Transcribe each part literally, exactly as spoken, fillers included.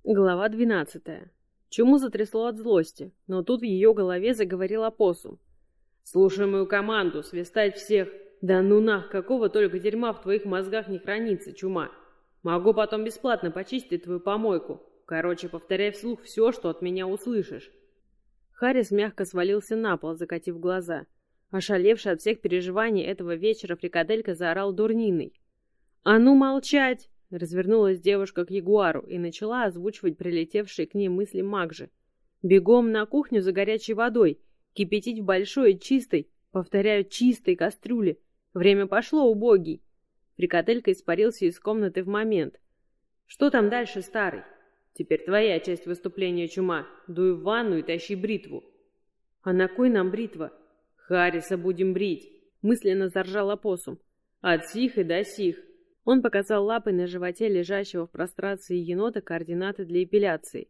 Глава двенадцатая. Чуму затрясло от злости, но тут в ее голове заговорил опоссум. «Слушай мою команду, свистать всех! Да ну нах, какого только дерьма в твоих мозгах не хранится, чума! Могу потом бесплатно почистить твою помойку. Короче, повторяй вслух все, что от меня услышишь». Харрис мягко свалился на пол, закатив глаза. Ошалевший от всех переживаний этого вечера, фрикаделька заорал дурниной. «А ну молчать!» Развернулась девушка к ягуару и начала озвучивать прилетевшие к ней мысли Магжи. «Бегом на кухню за горячей водой, кипятить в большой, чистой, повторяю, чистой кастрюле. Время пошло, убогий!» Фрикаделька испарился из комнаты в момент. «Что там дальше, старый? Теперь твоя часть выступления, чума. Дуй в ванну и тащи бритву». «А на кой нам бритва?» «Харриса будем брить!» Мысленно заржал опоссум. «От сих и до сих». Он показал лапой на животе лежащего в прострации енота координаты для эпиляции.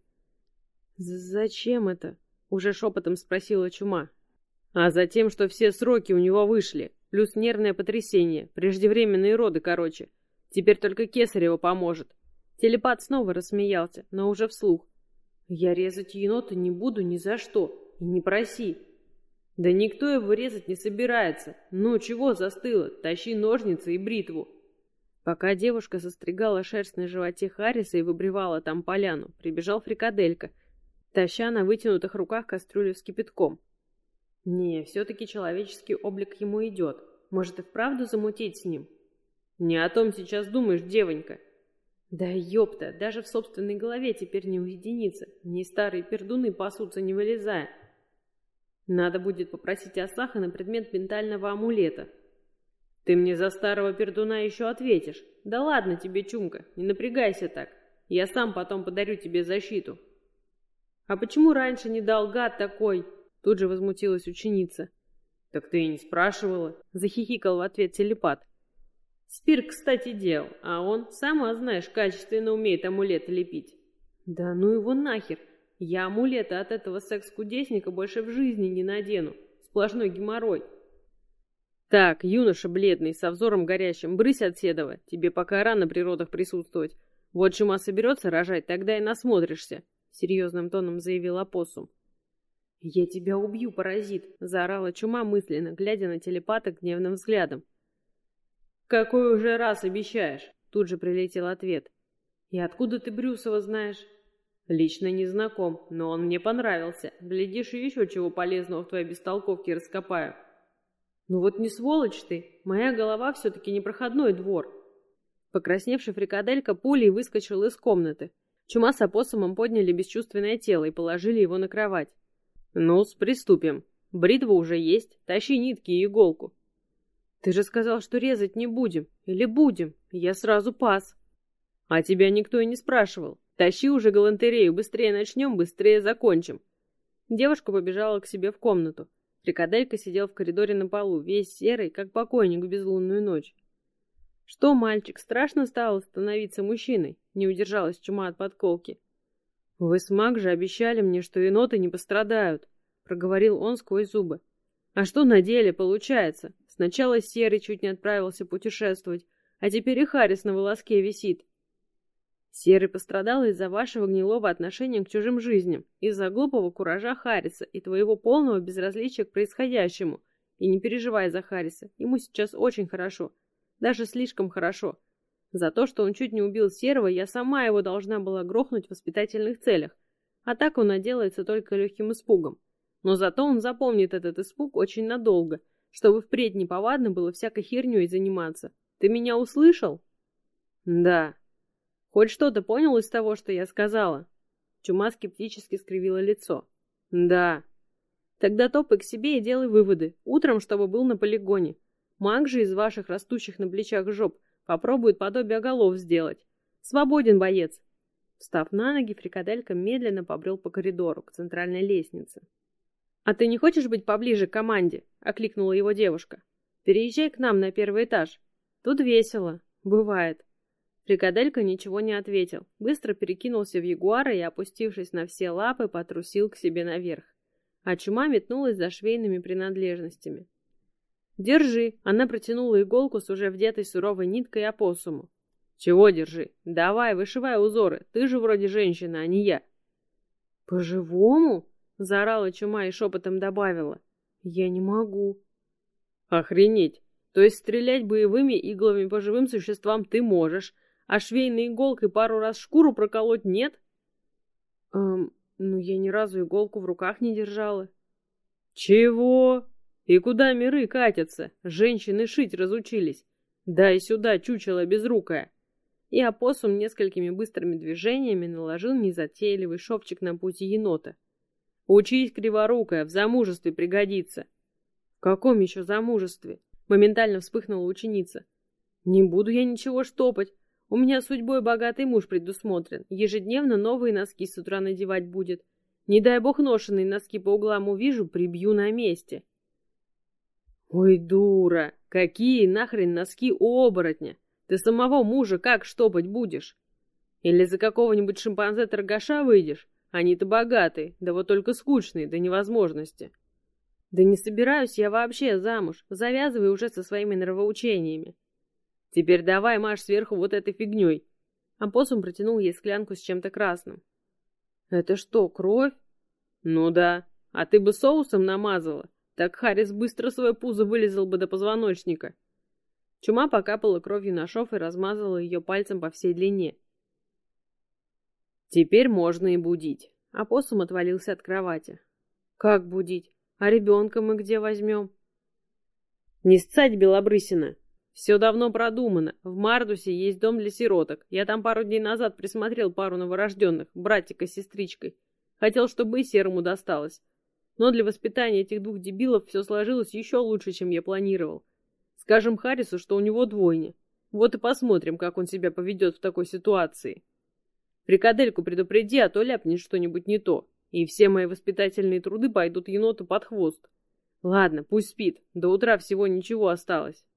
«Зачем это?» — уже шепотом спросила чума. «А затем, что все сроки у него вышли, плюс нервное потрясение, преждевременные роды, короче. Теперь только Кесарева поможет». Телепат снова рассмеялся, но уже вслух. «Я резать енота не буду ни за что, и не проси». «Да никто его резать не собирается. Ну, чего застыло? Тащи ножницы и бритву». Пока девушка состригала шерсть на животе Харриса и выбривала там поляну, прибежал фрикаделька, таща на вытянутых руках кастрюлю с кипятком. Не, все-таки человеческий облик ему идет. Может и вправду замутить с ним? Не о том сейчас думаешь, девонька. Да ёпта, даже в собственной голове теперь не уединиться. Ни старые пердуны пасутся, не вылезая. Надо будет попросить Асаха на предмет ментального амулета. Ты мне за старого пердуна еще ответишь. Да ладно тебе, чумка, не напрягайся так. Я сам потом подарю тебе защиту. А почему раньше не дал, гад такой? Тут же возмутилась ученица. Так ты и не спрашивала. Захихикал в ответ телепат. Спир, кстати, делал, а он, сама знаешь, качественно умеет амулеты лепить. Да ну его нахер. Я амулеты от этого секс-кудесника больше в жизни не надену. Сплошной геморрой. Так, юноша бледный, со взором горящим, брысь от седова, тебе пока рано при родах присутствовать. Вот чума соберется рожать, тогда и насмотришься, — серьезным тоном заявил опоссум. Я тебя убью, паразит, — заорала чума мысленно, глядя на телепата гневным взглядом. Какой уже раз обещаешь? Тут же прилетел ответ. И откуда ты Брюсова знаешь? Лично не знаком, но он мне понравился. Глядишь, и еще чего полезного в твоей бестолковке раскопаю. Ну вот не сволочь ты, моя голова все-таки не проходной двор. Покрасневший фрикаделька пулей выскочил из комнаты. Чума с опоссумом подняли бесчувственное тело и положили его на кровать. Ну-с, приступим. Бритва уже есть, тащи нитки и иголку. Ты же сказал, что резать не будем. Или будем? Я сразу пас. А тебя никто и не спрашивал. Тащи уже галантерею, быстрее начнем, быстрее закончим. Девушка побежала к себе в комнату. Фрикаделька сидел в коридоре на полу, весь серый, как покойник в безлунную ночь. «Что, мальчик, страшно стало становиться мужчиной?» — не удержалась чума от подколки. «Вы с Магжей обещали мне, что еноты не пострадают», — проговорил он сквозь зубы. «А что на деле получается? Сначала Серый чуть не отправился путешествовать, а теперь и Харрис на волоске висит». Серый пострадал из-за вашего гнилого отношения к чужим жизням, из-за глупого куража Харриса и твоего полного безразличия к происходящему. И не переживай за Харриса, ему сейчас очень хорошо, даже слишком хорошо. За то, что он чуть не убил Серого, я сама его должна была грохнуть в воспитательных целях, а так он отделается только легким испугом. Но зато он запомнит этот испуг очень надолго, чтобы впредь неповадно было всякой херней заниматься. Ты меня услышал? Да. Хоть что-то понял из того, что я сказала? Чума скептически скривила лицо. Да. Тогда топай к себе и делай выводы. Утром, чтобы был на полигоне. Маг же из ваших растущих на плечах жоп попробует подобие голов сделать. Свободен, боец. Встав на ноги, фрикаделька медленно побрел по коридору к центральной лестнице. «А ты не хочешь быть поближе к команде?» — окликнула его девушка. «Переезжай к нам на первый этаж. Тут весело. Бывает». Фрикаделька ничего не ответил, быстро перекинулся в ягуара и, опустившись на все лапы, потрусил к себе наверх. А чума метнулась за швейными принадлежностями. «Держи!» — она протянула иголку с уже вдетой суровой ниткой опоссуму. Чего держи? Давай, вышивай узоры. Ты же вроде женщина, а не я. По-живому? Заорала чума и шепотом добавила. Я не могу. Охренеть. То есть стрелять боевыми иглами по живым существам ты можешь, а швейной иголкой пару раз шкуру проколоть нет? Эм, ну я ни разу иголку в руках не держала. Чего? И куда миры катятся? Женщины шить разучились. Дай сюда, чучело безрукое. И опоссум несколькими быстрыми движениями наложил незатейливый шовчик на пути енота. Учись, криворукая, в замужестве пригодится. В каком еще замужестве? Моментально вспыхнула ученица. Не буду я ничего штопать. У меня судьбой богатый муж предусмотрен. Ежедневно новые носки с утра надевать будет. Не дай бог ношеные носки по углам увижу, прибью на месте. Ой, дура, какие нахрен носки у оборотня? Ты самого мужа как штопать будешь? Или за какого-нибудь шимпанзе-торгаша выйдешь? Они-то богатые, да вот только скучные до невозможности. Да не собираюсь я вообще замуж. Завязывай уже со своими нравоучениями. Теперь давай машь сверху вот этой фигней. Опоссум протянул ей склянку с чем-то красным. Это что, кровь? Ну да. А ты бы соусом намазала. Так Харрис быстро свое пузо вылезал бы до позвоночника. Чума покапала кровью на шов и размазала ее пальцем по всей длине. Теперь можно и будить. Опоссум отвалился от кровати. Как будить? А ребенка мы где возьмем? Не сцать, Белобрысина. Все давно продумано. В Мардусе есть дом для сироток. Я там пару дней назад присмотрел пару новорожденных, братика с сестричкой. Хотел, чтобы и Серому досталось. Но для воспитания этих двух дебилов все сложилось еще лучше, чем я планировал. Скажем Харрису, что у него двойня. Вот и посмотрим, как он себя поведет в такой ситуации. Фрикадельку предупреди, а то ляпнет что-нибудь не то. И все мои воспитательные труды пойдут еноту под хвост. Ладно, пусть спит. До утра всего ничего осталось.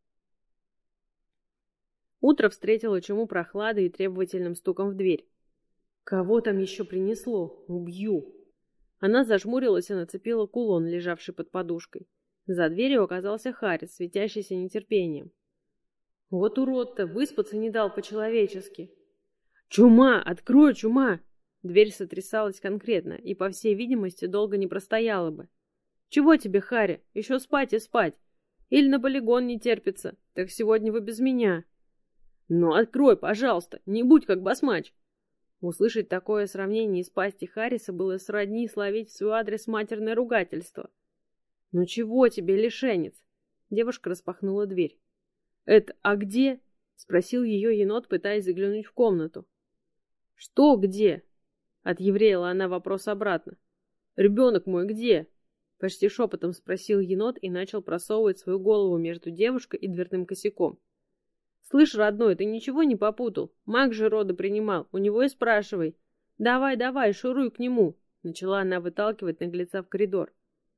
Утро встретило чуму прохладой и требовательным стуком в дверь. Кого там еще принесло? Убью. Она зажмурилась и нацепила кулон, лежавший под подушкой. За дверью оказался Харрис, светящийся нетерпением. Вот урод-то, выспаться не дал по-человечески. «Чума! Открой, чума!» Дверь сотрясалась конкретно и, по всей видимости, долго не простояла бы. «Чего тебе, Харри? Еще спать и спать. Или на полигон не терпится. Так сегодня вы без меня». «Ну, открой, пожалуйста, не будь как басмач». Услышать такое сравнение из пасти Харриса было сродни словить в свой адрес матерное ругательство. «Ну чего тебе, лишенец?» Девушка распахнула дверь. «Это, а где?» — спросил ее енот, пытаясь заглянуть в комнату. «Что где?» — отъевреяла она вопрос обратно. «Ребенок мой где?» — почти шепотом спросил енот и начал просовывать свою голову между девушкой и дверным косяком. «Слышь, родной, ты ничего не попутал? Маг же роды принимал, у него и спрашивай. Давай, давай, шуруй к нему!» — начала она выталкивать наглеца в коридор.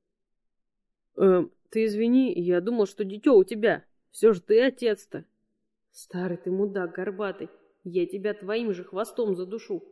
«Эм, ты извини, я думал, что дитё у тебя. Все же ты отец-то». «Старый ты мудак горбатый, я тебя твоим же хвостом задушу».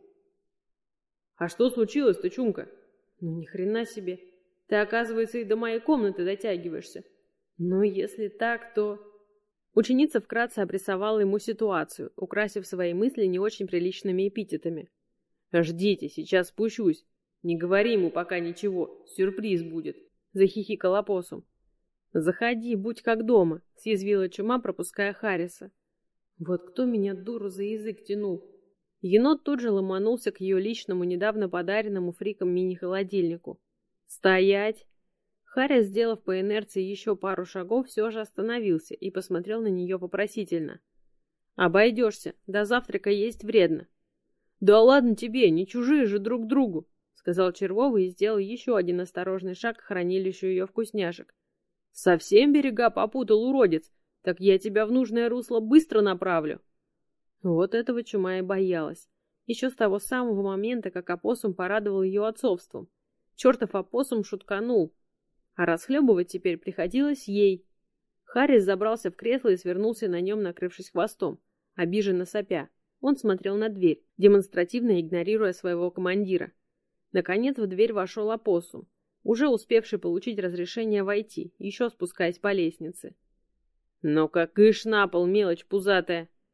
«А что случилось-то, Чумка?» «Ну ни хрена себе, ты, оказывается, и до моей комнаты дотягиваешься. Но если так, то...» Ученица вкратце обрисовала ему ситуацию, украсив свои мысли не очень приличными эпитетами. «Ждите, сейчас спущусь. Не говори ему пока ничего, сюрприз будет», — захихикал опоссум. «Заходи, будь как дома», — съязвила чума, пропуская Харриса. «Вот кто меня, дуру, за язык тянул?» Енот тут же ломанулся к ее личному, недавно подаренному фрикам мини-холодильнику. «Стоять!» Харрис, сделав по инерции еще пару шагов, все же остановился и посмотрел на нее вопросительно. «Обойдешься, до завтрака есть вредно». «Да ладно тебе, не чужие же друг другу», — сказал Червовый и сделал еще один осторожный шаг к хранилищу ее вкусняшек. «Совсем берега попутал, уродец, так я тебя в нужное русло быстро направлю». Вот этого чума и боялась. Еще с того самого момента, как опоссум порадовал ее отцовством. Чертов опоссум шутканул. А расхлебывать теперь приходилось ей. Харрис забрался в кресло и свернулся на нем, накрывшись хвостом, обиженно сопя. Он смотрел на дверь, демонстративно игнорируя своего командира. Наконец в дверь вошел опоссум, уже успевший получить разрешение войти, еще спускаясь по лестнице. «Ну-ка, кыш на пол, мелочь пузатая!»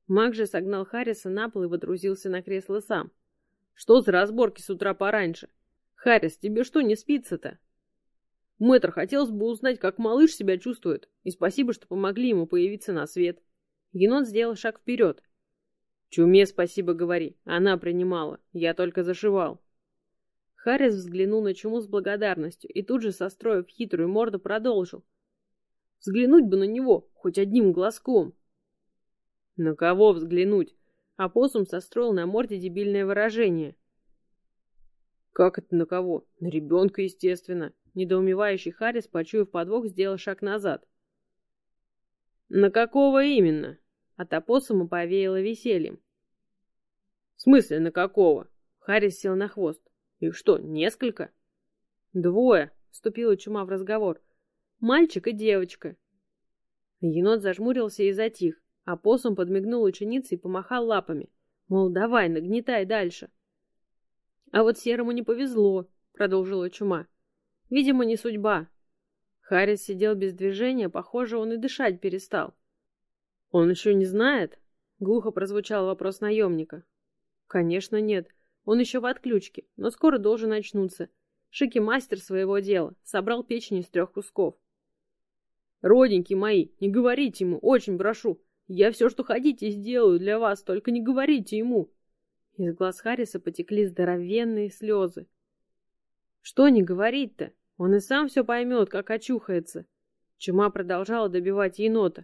Маг же согнал Харриса на пол и водрузился на кресло сам. Что за разборки с утра пораньше? Харрис, тебе что, не спится-то? Мэтр, хотелось бы узнать, как малыш себя чувствует, и спасибо, что помогли ему появиться на свет. Енот сделал шаг вперед. Чуме спасибо говори, она принимала, я только зашивал. Харрис взглянул на Чуму с благодарностью и тут же, состроив хитрую морду, продолжил. Взглянуть бы на него, хоть одним глазком. На кого взглянуть? Опоссум состроил на морде дебильное выражение. Как это на кого? На ребенка, естественно. Недоумевающий Харрис, почуяв подвох, сделал шаг назад. На какого именно? От опоссума повеяло весельем. В смысле, на какого? Харрис сел на хвост. Их что, несколько? Двое, вступила Чума в разговор. Мальчик и девочка. Енот зажмурился и затих. Опоссум подмигнул ученице и помахал лапами. Мол, давай, нагнетай дальше. А вот Серому не повезло, продолжила Чума. Видимо, не судьба. Харрис сидел без движения, похоже, он и дышать перестал. Он еще не знает? Глухо прозвучал вопрос наемника. Конечно, нет. Он еще в отключке, но скоро должен очнуться. Шики мастер своего дела, собрал печень из трех кусков. Родненькие мои, не говорите ему, очень прошу. Я все, что хотите, сделаю для вас, только не говорите ему. Из глаз Харриса потекли здоровенные слезы. Что не говорить-то? Он и сам все поймет, как очухается. Чума продолжала добивать енота.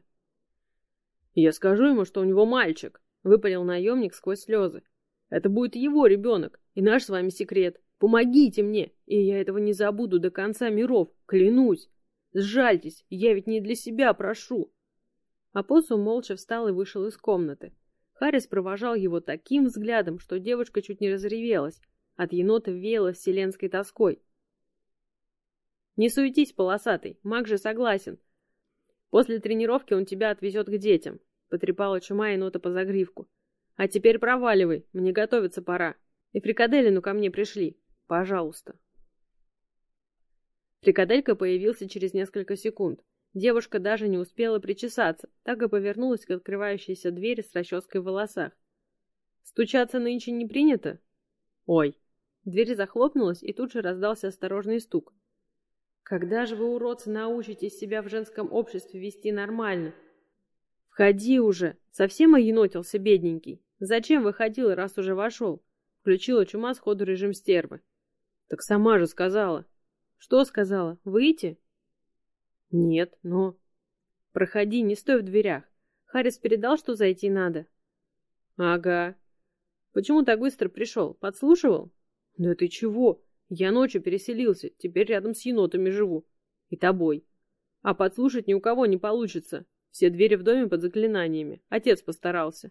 Я скажу ему, что у него мальчик, выпалил наемник сквозь слезы. Это будет его ребенок и наш с вами секрет. Помогите мне, и я этого не забуду до конца миров, клянусь. Сжальтесь, я ведь не для себя прошу. Опоссум молча встал и вышел из комнаты. Харрис провожал его таким взглядом, что девушка чуть не разревелась. От енота веяло вселенской тоской. Не суетись, полосатый, маг же согласен. После тренировки он тебя отвезет к детям, потрепала Чума енота по загривку. А теперь проваливай, мне готовиться пора. И фрикаделину ко мне пришли, пожалуйста. Фрикаделька появился через несколько секунд. Девушка даже не успела причесаться, так и повернулась к открывающейся двери с расческой в волосах. Стучаться нынче не принято? Ой. Дверь захлопнулась, и тут же раздался осторожный стук. Когда же вы, уродцы, научитесь себя в женском обществе вести нормально? Входи уже, совсем оенотился бедненький. Зачем выходил, раз уже вошел? Включила Чума сходу режим стервы. Так сама же сказала. Что сказала? Выйти? Нет, но... Проходи, не стой в дверях. Харрис передал, что зайти надо? Ага. Почему так быстро пришел? Подслушивал? Да ты чего? Я ночью переселился, теперь рядом с енотами живу. И тобой. А подслушать ни у кого не получится. Все двери в доме под заклинаниями. Отец постарался.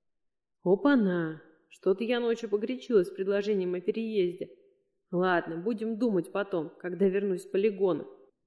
Опа-на! Что-то я ночью погорячилась с предложением о переезде. Ладно, будем думать потом, когда вернусь с полигона.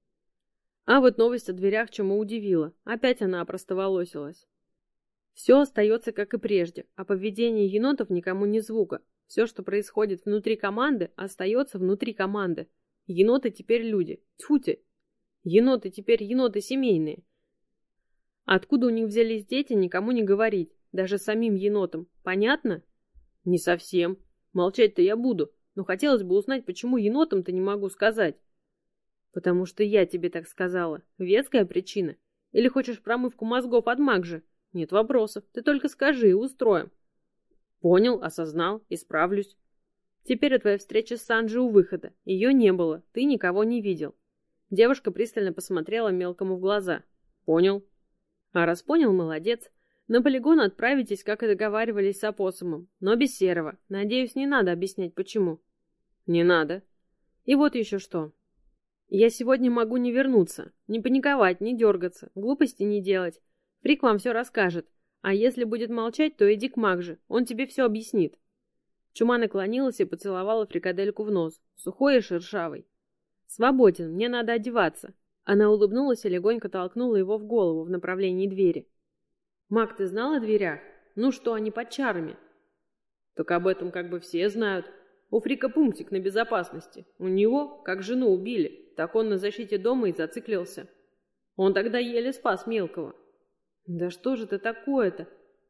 А вот новость о дверях Чуму удивила. Опять она опростоволосилась. Все остается как и прежде. О поведении енотов никому ни звука. Все, что происходит внутри команды, остается внутри команды. Еноты теперь люди. Тьфу-те! Еноты теперь еноты семейные. Откуда у них взялись дети, никому не говорить. Даже самим енотам. Понятно? Не совсем. Молчать-то я буду. Но хотелось бы узнать, почему енотам-то не могу сказать. Потому что я тебе так сказала. Веская причина? Или хочешь промывку мозгов от Магжи? Нет вопросов. Ты только скажи и устроим. Понял, осознал, исправлюсь. Теперь твоя встреча с Санджи у выхода. Ее не было, ты никого не видел. Девушка пристально посмотрела мелкому в глаза. Понял. А раз понял, молодец. На полигон отправитесь, как и договаривались с опоссумом, но без Серого. Надеюсь, не надо объяснять, почему. Не надо. И вот еще что. Я сегодня могу не вернуться. Не паниковать, не дергаться, глупости не делать. Фрик вам все расскажет. А если будет молчать, то иди к Магже, он тебе все объяснит. Чума наклонилась и поцеловала фрикадельку в нос, сухой и шершавый. Свободен, мне надо одеваться. Она улыбнулась и легонько толкнула его в голову в направлении двери. Маг, ты знал о дверях? Ну что, они под чарами? Так об этом как бы все знают. У Фрика пунктик на безопасности. У него, как жену убили, так он на защите дома и зациклился. Он тогда еле спас мелкого. Да что же ты такое-то?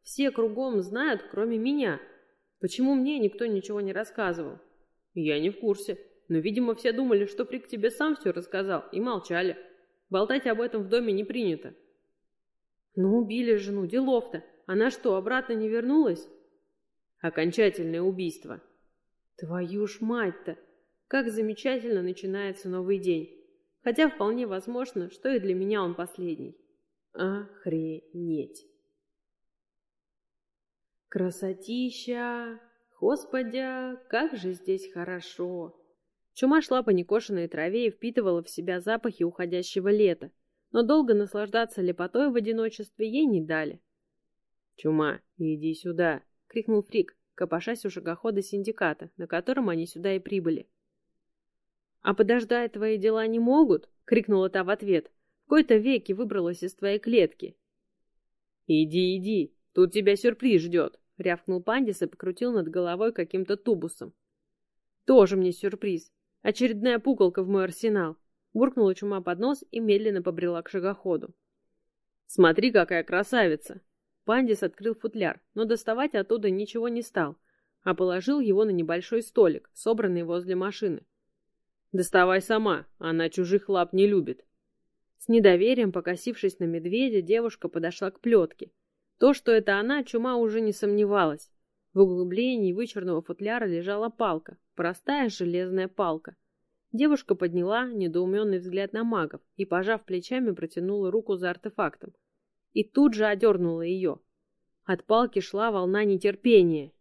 Все кругом знают, кроме меня. Почему мне никто ничего не рассказывал? Я не в курсе. Но, видимо, все думали, что Фрик тебе сам все рассказал, и молчали. Болтать об этом в доме не принято. Ну, убили жену, делов-то. Она что, обратно не вернулась? Окончательное убийство. Твою ж мать-то! Как замечательно начинается новый день. Хотя вполне возможно, что и для меня он последний. Охренеть! Красотища! Господи, как же здесь хорошо! Чума шла по некошенной траве и впитывала в себя запахи уходящего лета, но долго наслаждаться лепотой в одиночестве ей не дали. «Чума, иди сюда!» — крикнул Фрик, копошась у шагохода синдиката, на котором они сюда и прибыли. «А подождать твои дела не могут?» — крикнула та в ответ. «В кои-то веки выбралась из твоей клетки». «Иди, иди, тут тебя сюрприз ждет!» — рявкнул Пандис и покрутил над головой каким-то тубусом. «Тоже мне сюрприз! Очередная пуколка в мой арсенал!» — буркнула Чума под нос и медленно побрела к шагоходу. «Смотри, какая красавица!» Пандис открыл футляр, но доставать оттуда ничего не стал, а положил его на небольшой столик, собранный возле машины. «Доставай сама, она чужих лап не любит». С недоверием, покосившись на медведя, девушка подошла к плетке. То, что это она, Чума уже не сомневалась. В углублении вычурного футляра лежала палка, простая железная палка. Девушка подняла недоуменный взгляд на магов и, пожав плечами, протянула руку за артефактом. И тут же одернула ее. От палки шла волна нетерпения.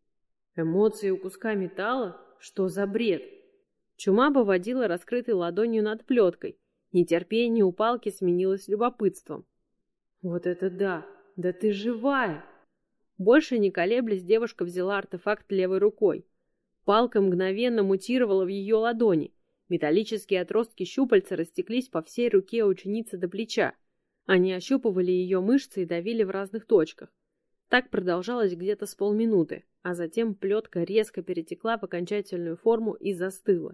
Эмоции у куска металла? Что за бред? Чума поводила раскрытой ладонью над плеткой. Нетерпение у палки сменилось любопытством. Вот это да! Да ты живая! Больше не колеблясь, девушка взяла артефакт левой рукой. Палка мгновенно мутировала в ее ладони. Металлические отростки щупальца растеклись по всей руке ученицы до плеча. Они ощупывали ее мышцы и давили в разных точках. Так продолжалось где-то с полминуты, а затем плетка резко перетекла в окончательную форму и застыла.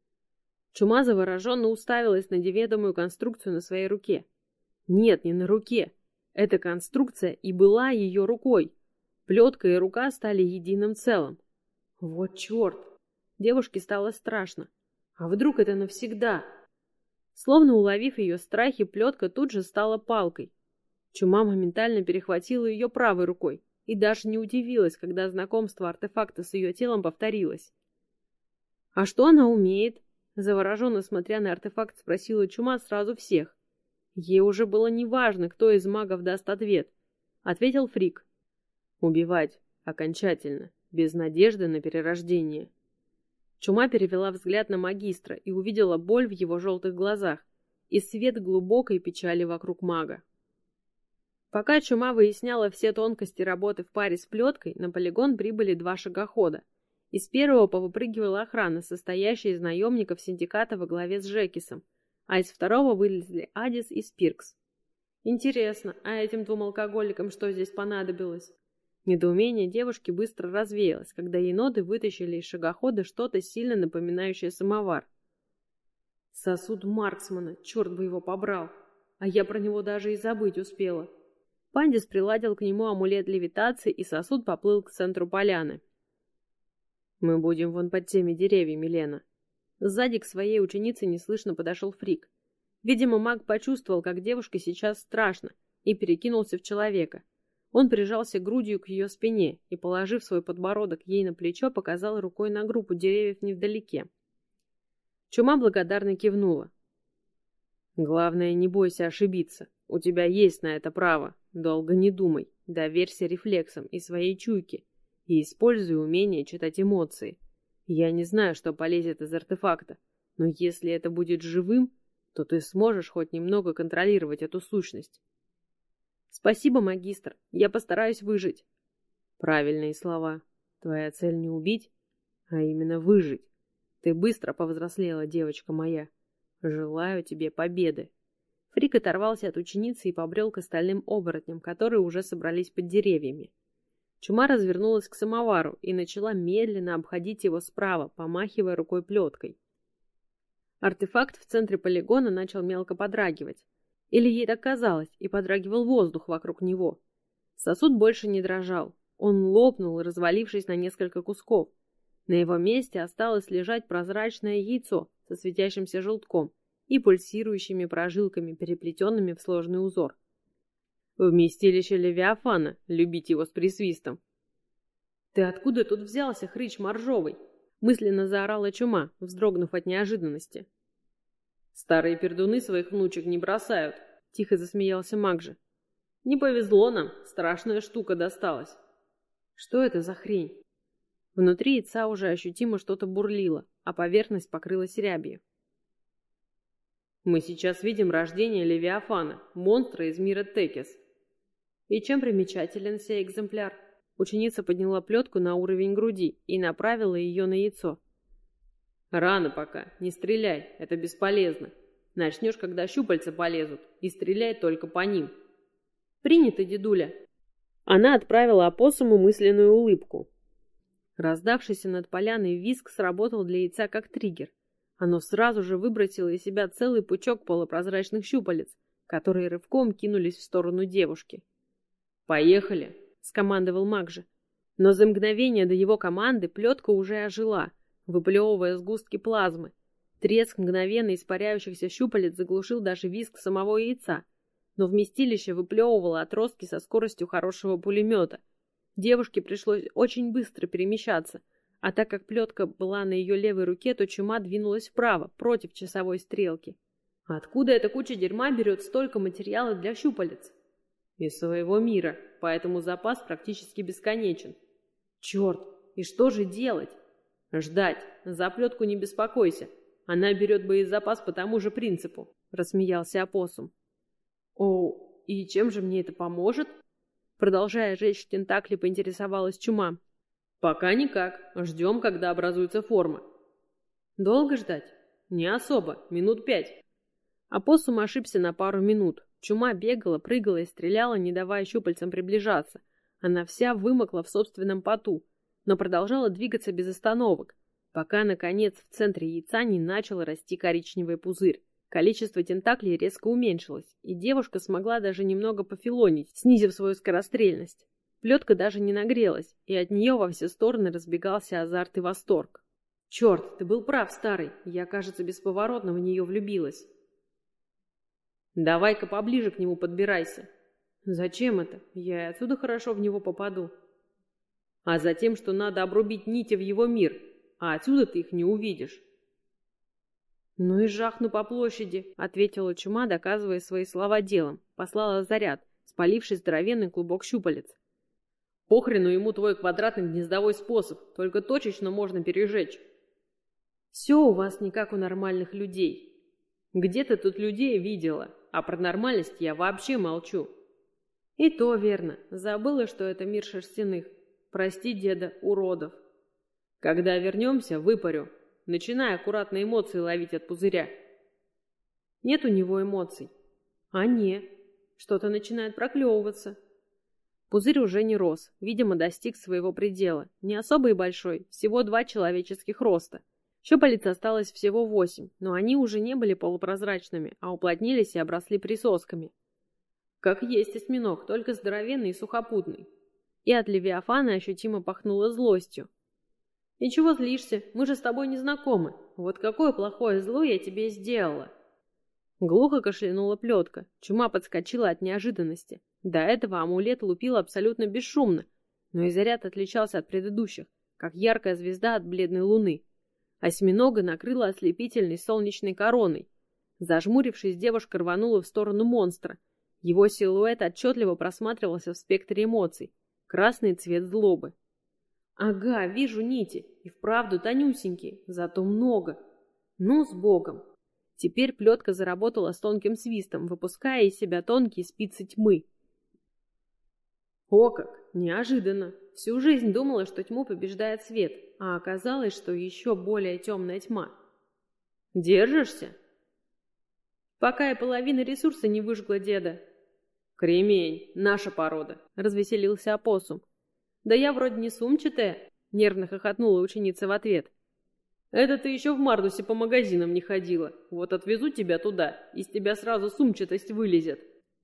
Чума завороженно уставилась на неведомую конструкцию на своей руке. Нет, не на руке. Эта конструкция и была ее рукой. Плетка и рука стали единым целым. Вот черт! Девушке стало страшно. А вдруг это навсегда? Словно уловив ее страхи, плетка тут же стала палкой. Чума моментально перехватила ее правой рукой и даже не удивилась, когда знакомство артефакта с ее телом повторилось. «А что она умеет?» Завороженно смотря на артефакт, спросила Чума сразу всех. Ей уже было неважно, кто из магов даст ответ. Ответил Фрик. «Убивать. Окончательно. Без надежды на перерождение». Чума перевела взгляд на магистра и увидела боль в его желтых глазах и свет глубокой печали вокруг мага. Пока Чума выясняла все тонкости работы в паре с плеткой, на полигон прибыли два шагохода. Из первого повыпрыгивала охрана, состоящая из наемников синдиката во главе с Жекисом, а из второго вылезли Адис и Спиркс. Интересно, а этим двум алкоголикам что здесь понадобилось? Недоумение девушки быстро развеялось, когда еноты вытащили из шагохода что-то сильно напоминающее самовар. Сосуд Марксмана, черт бы его побрал, а я про него даже и забыть успела. Пандис приладил к нему амулет левитации, и сосуд поплыл к центру поляны. «Мы будем вон под теми деревьями, Лена». Сзади к своей ученице неслышно подошел Фрик. Видимо, маг почувствовал, как девушке сейчас страшно, и перекинулся в человека. Он прижался грудью к ее спине и, положив свой подбородок ей на плечо, показал рукой на группу деревьев невдалеке. Чума благодарно кивнула. «Главное, не бойся ошибиться. У тебя есть на это право. Долго не думай. Доверься рефлексам и своей чуйке. И используй умение читать эмоции. Я не знаю, что полезет из артефакта, но если это будет живым, то ты сможешь хоть немного контролировать эту сущность». «Спасибо, магистр. Я постараюсь выжить». «Правильные слова. Твоя цель не убить, а именно выжить. Ты быстро повзрослела, девочка моя. Желаю тебе победы». Фрик оторвался от ученицы и побрел к остальным оборотням, которые уже собрались под деревьями. Чума развернулась к самовару и начала медленно обходить его справа, помахивая рукой плеткой. Артефакт в центре полигона начал мелко подрагивать. Или ей так казалось, и подрагивал воздух вокруг него. Сосуд больше не дрожал. Он лопнул, развалившись на несколько кусков. На его месте осталось лежать прозрачное яйцо со светящимся желтком и пульсирующими прожилками, переплетенными в сложный узор. Вместилище Левиафана, любить его с присвистом. «Ты откуда тут взялся, хрыч моржовый?» Мысленно заорала Чума, вздрогнув от неожиданности. «Старые пердуны своих внучек не бросают», — тихо засмеялся Макжи. «Не повезло нам, страшная штука досталась». «Что это за хрень?» Внутри яйца уже ощутимо что-то бурлило, а поверхность покрылась рябью. «Мы сейчас видим рождение Левиафана, монстра из мира Текес». «И чем примечателен сей экземпляр?» Ученица подняла плетку на уровень груди и направила ее на яйцо. «Рано пока, не стреляй, это бесполезно. Начнешь, когда щупальца полезут, и стреляй только по ним». «Принято, дедуля». Она отправила опоссуму мысленную улыбку. Раздавшийся над поляной визг сработал для яйца как триггер. Оно сразу же выбросило из себя целый пучок полупрозрачных щупалец, которые рывком кинулись в сторону девушки. «Поехали!» — скомандовал Макжи. Но за мгновение до его команды плетка уже ожила, выплевывая сгустки плазмы. Треск мгновенно испаряющихся щупалец заглушил даже визг самого яйца, но вместилище выплевывало отростки со скоростью хорошего пулемета. Девушке пришлось очень быстро перемещаться, а так как плетка была на ее левой руке, то Чума двинулась вправо, против часовой стрелки. Откуда эта куча дерьма берет столько материала для щупалец? Из своего мира, поэтому запас практически бесконечен. Черт, и что же делать? Ждать, за плетку не беспокойся, она берет боезапас по тому же принципу, рассмеялся опоссум. О, и чем же мне это поможет? Продолжая жечь тентакли, поинтересовалась Чума. Пока никак, ждем, когда образуется форма. Долго ждать? Не особо, минут пять. Опоссум ошибся на пару минут. Чума бегала, прыгала и стреляла, не давая щупальцам приближаться. Она вся вымокла в собственном поту, но продолжала двигаться без остановок, пока, наконец, в центре яйца не начал расти коричневый пузырь. Количество тентаклей резко уменьшилось, и девушка смогла даже немного пофилонить, снизив свою скорострельность. Плетка даже не нагрелась, и от нее во все стороны разбегался азарт и восторг. «Черт, ты был прав, старый, я, кажется, бесповоротно в нее влюбилась». «Давай-ка поближе к нему подбирайся». «Зачем это? Я и отсюда хорошо в него попаду». «А затем, что надо обрубить нити в его мир, а отсюда ты их не увидишь». «Ну и жахну по площади», — ответила Чума, доказывая свои слова делом. Послала заряд, спаливший здоровенный клубок щупалец. «Похрену ему твой квадратный гнездовой способ, только точечно можно пережечь». «Все у вас не как у нормальных людей». «Где ты тут людей видела? А про нормальность я вообще молчу». «И то верно. Забыла, что это мир шерстяных. Прости, деда, уродов». «Когда вернемся, выпарю. Начинай аккуратно эмоции ловить от пузыря». «Нет у него эмоций». «А не. Что-то начинает проклевываться». Пузырь уже не рос, видимо, достиг своего предела. Не особо и большой, всего два человеческих роста. Щупалец осталось всего восемь, но они уже не были полупрозрачными, а уплотнились и обросли присосками. Как есть осьминог, только здоровенный и сухопутный. И от Левиафана ощутимо пахнуло злостью. «Ничего злишься, мы же с тобой не знакомы. Вот какое плохое зло я тебе сделала!» Глухо кашлянула плетка. Чума подскочила от неожиданности. До этого амулет лупил абсолютно бесшумно, но и заряд отличался от предыдущих, как яркая звезда от бледной луны. Осьминога накрыла ослепительной солнечной короной. Зажмурившись, девушка рванула в сторону монстра. Его силуэт отчетливо просматривался в спектре эмоций. Красный цвет злобы. «Ага, вижу нити. И вправду тонюсенькие, зато много. Ну, с Богом!» Теперь плетка заработала с тонким свистом, выпуская из себя тонкие спицы тьмы. О как! Неожиданно! Всю жизнь думала, что тьму побеждает свет, а оказалось, что еще более темная тьма. «Держишься?» «Пока я половины ресурса не выжгла, деда». «Кремень, наша порода», — развеселился опоссум. «Да я вроде не сумчатая», — нервно хохотнула ученица в ответ. «Это ты еще в Мардусе по магазинам не ходила. Вот отвезу тебя туда, из тебя сразу сумчатость вылезет».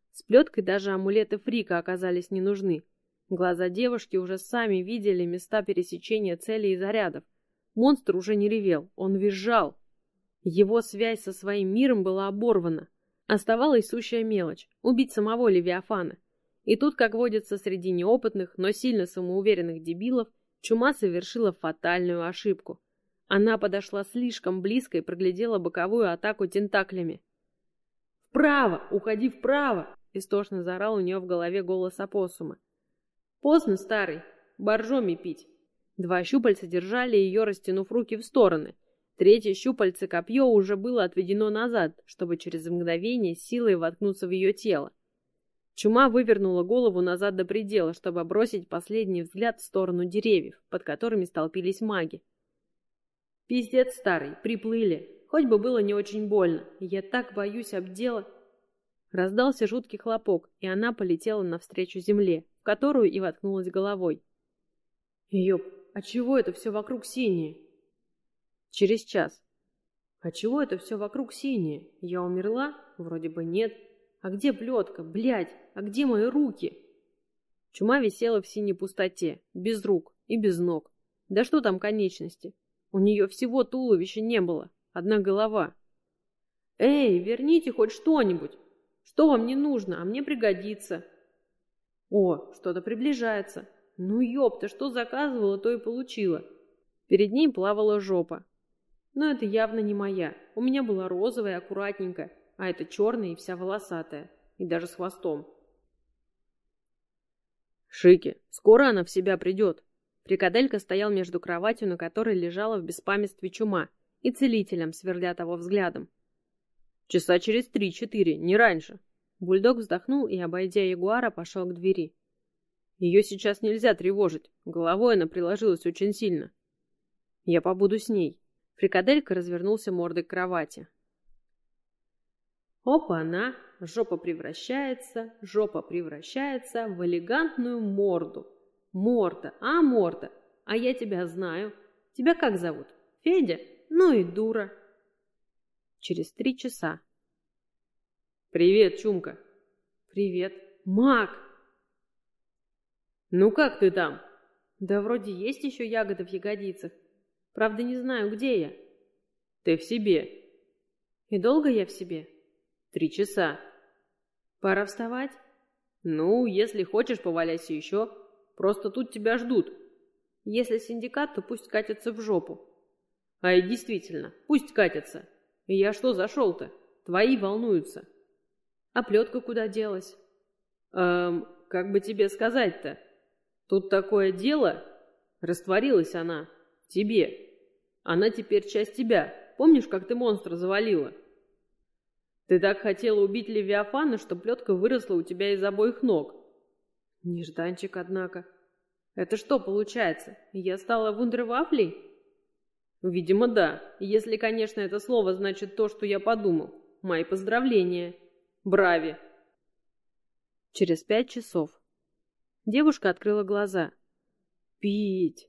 С плеткой даже амулеты Фрика оказались не нужны. Глаза девушки уже сами видели места пересечения целей и зарядов. Монстр уже не ревел, он визжал. Его связь со своим миром была оборвана. Оставалась сущая мелочь — убить самого Левиафана. И тут, как водится среди неопытных, но сильно самоуверенных дебилов, чума совершила фатальную ошибку. Она подошла слишком близко и проглядела боковую атаку тентаклями. «Вправо! Уходи вправо!» — истошно заорал у нее в голове голос опоссума. «Поздно, старый! Боржоми пить!» Два щупальца держали ее, растянув руки в стороны. Третье щупальце копье уже было отведено назад, чтобы через мгновение силой воткнуться в ее тело. Чума вывернула голову назад до предела, чтобы бросить последний взгляд в сторону деревьев, под которыми столпились маги. «Пиздец, старый, приплыли. Хоть бы было не очень больно. Я так боюсь об дело». Раздался жуткий хлопок, и она полетела навстречу земле, в которую и воткнулась головой. «Ёп, а чего это все вокруг синее?» Через час. «А чего это все вокруг синее? Я умерла? Вроде бы нет. А где плетка? Блядь, а где мои руки?» Чума висела в синей пустоте, без рук и без ног. Да что там конечности? У нее всего туловища не было, одна голова. «Эй, верните хоть что-нибудь! Что вам не нужно, а мне пригодится!» О, что-то приближается. Ну ёпта, что заказывала, то и получила. Перед ней плавала жопа. Но это явно не моя. У меня была розовая, аккуратненькая, а это черная и вся волосатая. И даже с хвостом. «Шики, скоро она в себя придет». Фрикаделька стоял между кроватью, на которой лежала в беспамятстве чума, и целителем, сверля того взглядом. «Часа через три-четыре, не раньше». Бульдог вздохнул и, обойдя ягуара, пошел к двери. «Ее сейчас нельзя тревожить. Головой она приложилась очень сильно. Я побуду с ней». Фрикаделька развернулся мордой к кровати. Опа-на! Жопа превращается, жопа превращается в элегантную морду. Морда, а, морда? А я тебя знаю. Тебя как зовут? Федя? Ну и дура. Через три часа. «Привет, Чумка!» «Привет, Мак!» «Ну как ты там?» «Да вроде есть еще ягоды в ягодицах. Правда, не знаю, где я». «Ты в себе». «И долго я в себе?» «Три часа». «Пора вставать?» «Ну, если хочешь, поваляйся еще. Просто тут тебя ждут. Если синдикат, то пусть катятся в жопу». «А и действительно, пусть катятся. И я что зашел-то? Твои волнуются». «А плетка куда делась?» «Эм, как бы тебе сказать-то? Тут такое дело. Растворилась она. В тебе. Она теперь часть тебя. Помнишь, как ты монстра завалила? Ты так хотела убить Левиафана, что плетка выросла у тебя из обоих ног». Нежданчик, однако. «Это что получается? Я стала вундервафлей?» «Видимо, да. Если, конечно, это слово значит то, что я подумал. Мои поздравления. Брави!» Через пять часов. Девушка открыла глаза. «Пить!»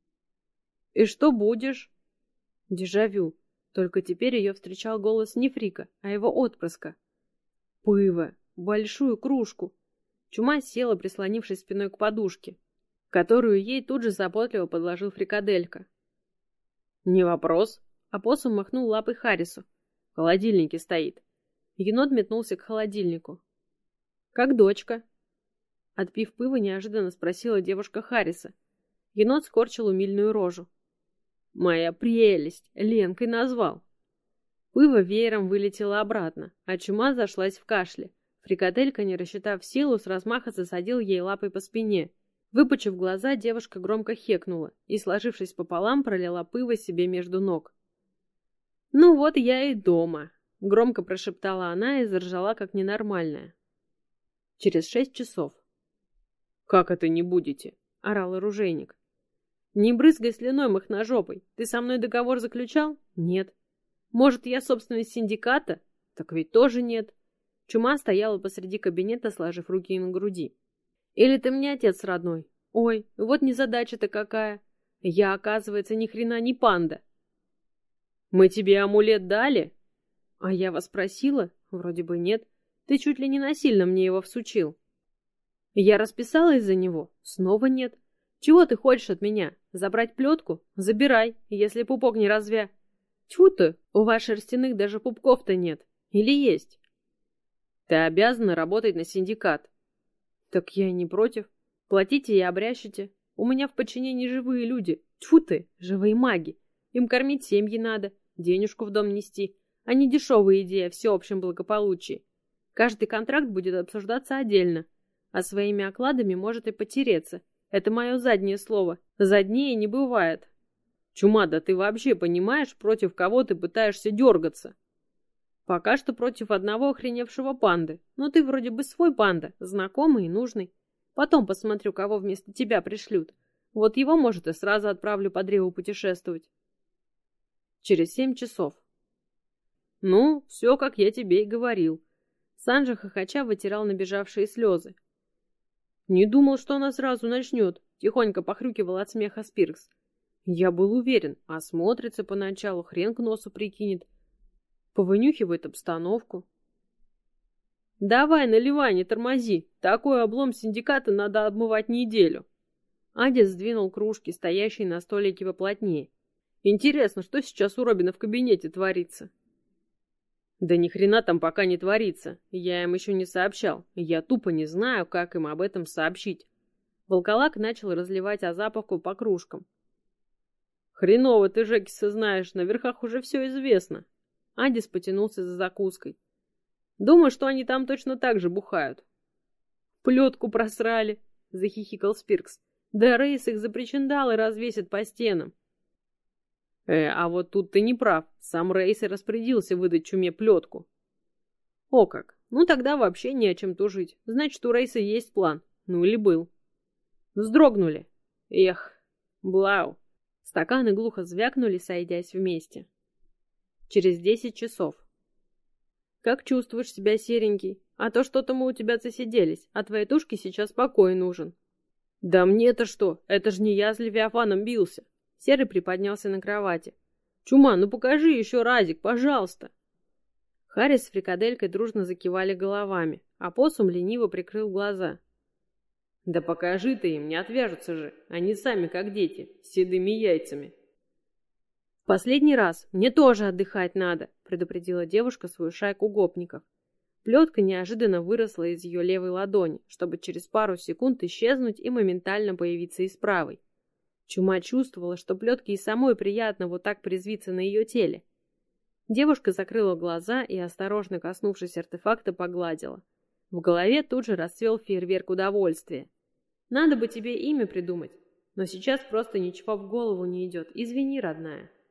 «И что будешь?» Дежавю. Только теперь ее встречал голос не Фрика, а его отпрыска. «Пыво! Большую кружку!» Чума села, прислонившись спиной к подушке, которую ей тут же заботливо подложил Фрикаделька. «Не вопрос!» Опоссум махнул лапой Харрису. «В холодильнике стоит». Енот метнулся к холодильнику. «Как дочка?» Отпив пива, неожиданно спросила девушка Харриса. Енот скорчил умильную рожу. «Моя прелесть! Ленкой назвал!» Пыва веером вылетела обратно, а чума зашлась в кашле. Фрикаделька, не рассчитав силу, с размаха засадил ей лапой по спине. Выпучив глаза, девушка громко хекнула и, сложившись пополам, пролила пыво себе между ног. «Ну вот я и дома!» — громко прошептала она и заржала, как ненормальная. Через шесть часов. «Как это не будете?» — орал оружейник. «Не брызгай слюной махножопой. Ты со мной договор заключал? Нет. Может, я собственность синдиката? Так ведь тоже нет». Чума стояла посреди кабинета, сложив руки на груди. «Или ты мне отец родной? Ой, вот незадача-то какая. Я, оказывается, ни хрена не панда». «Мы тебе амулет дали?» «А я вас просила? Вроде бы нет. Ты Ты чуть ли не насильно мне его всучил. Я расписалась за него. Снова нет. Чего ты хочешь от меня? Забрать плетку? Забирай, если пупок не развя. Тьфу ты, у вас шерстяных даже пупков-то нет. Или есть? Ты обязана работать на синдикат. Так я и не против. Платите и обрящите. У меня в подчинении живые люди. Тьфу ты, живые маги. Им кормить семьи надо, денежку в дом нести, а не дешевая идея о всеобщем благополучии. Каждый контракт будет обсуждаться отдельно, а своими окладами может и потереться. Это мое заднее слово. Заднее не бывает. Чума, да ты вообще понимаешь, против кого ты пытаешься дергаться? Пока что против одного охреневшего панды. Но ты вроде бы свой панда, знакомый и нужный. Потом посмотрю, кого вместо тебя пришлют. Вот его, может, и сразу отправлю по древу путешествовать. Через семь часов. Ну, все, как я тебе и говорил. Санджа хохоча вытирал набежавшие слезы. Не думал, что она сразу начнет. Тихонько похрюкивал от смеха Спиркс. Я был уверен, осмотрится поначалу, хрен к носу прикинет. Повынюхивает обстановку. Давай, наливай, не тормози. Такой облом синдиката надо обмывать неделю. Адис сдвинул кружки, стоящие на столике поплотнее. Интересно, что сейчас у Робина в кабинете творится? Да ни хрена там пока не творится. Я им еще не сообщал. Я тупо не знаю, как им об этом сообщить. Волколак начал разливать азаповку по кружкам. Хреново ты, Жекиса, знаешь, на верхах уже все известно. Адис потянулся за закуской. Думаю, что они там точно так же бухают. Плетку просрали, захихикал Спиркс. Да Рейс их за причиндалы развесит по стенам. Э, а вот тут ты не прав. Сам Рейс и распорядился выдать Чуме плетку. О как, ну тогда вообще не о чем тужить. Значит, у Рейса есть план. Ну или был. Вздрогнули. Эх, блау. Стаканы глухо звякнули, сойдясь вместе. Через десять часов. Как чувствуешь себя, серенький? А то что-то мы у тебя засиделись, а твоей тушке сейчас покой нужен. Да мне-то что? Это ж не я с Левиафаном бился. Серый приподнялся на кровати. Чума, ну покажи еще разик, пожалуйста. Харрис с фрикаделькой дружно закивали головами, а Посум лениво прикрыл глаза. Да покажи ты им, не отвяжутся же. Они сами как дети, с седыми яйцами. В последний раз, мне тоже отдыхать надо, предупредила девушка свою шайку гопников. Плетка неожиданно выросла из ее левой ладони, чтобы через пару секунд исчезнуть и моментально появиться из правой. Чума чувствовала, что плетке и самой приятно вот так призвиться на ее теле. Девушка закрыла глаза и, осторожно коснувшись артефакта, погладила. В голове тут же расцвел фейерверк удовольствия. Надо бы тебе имя придумать, но сейчас просто ничего в голову не идет. Извини, родная.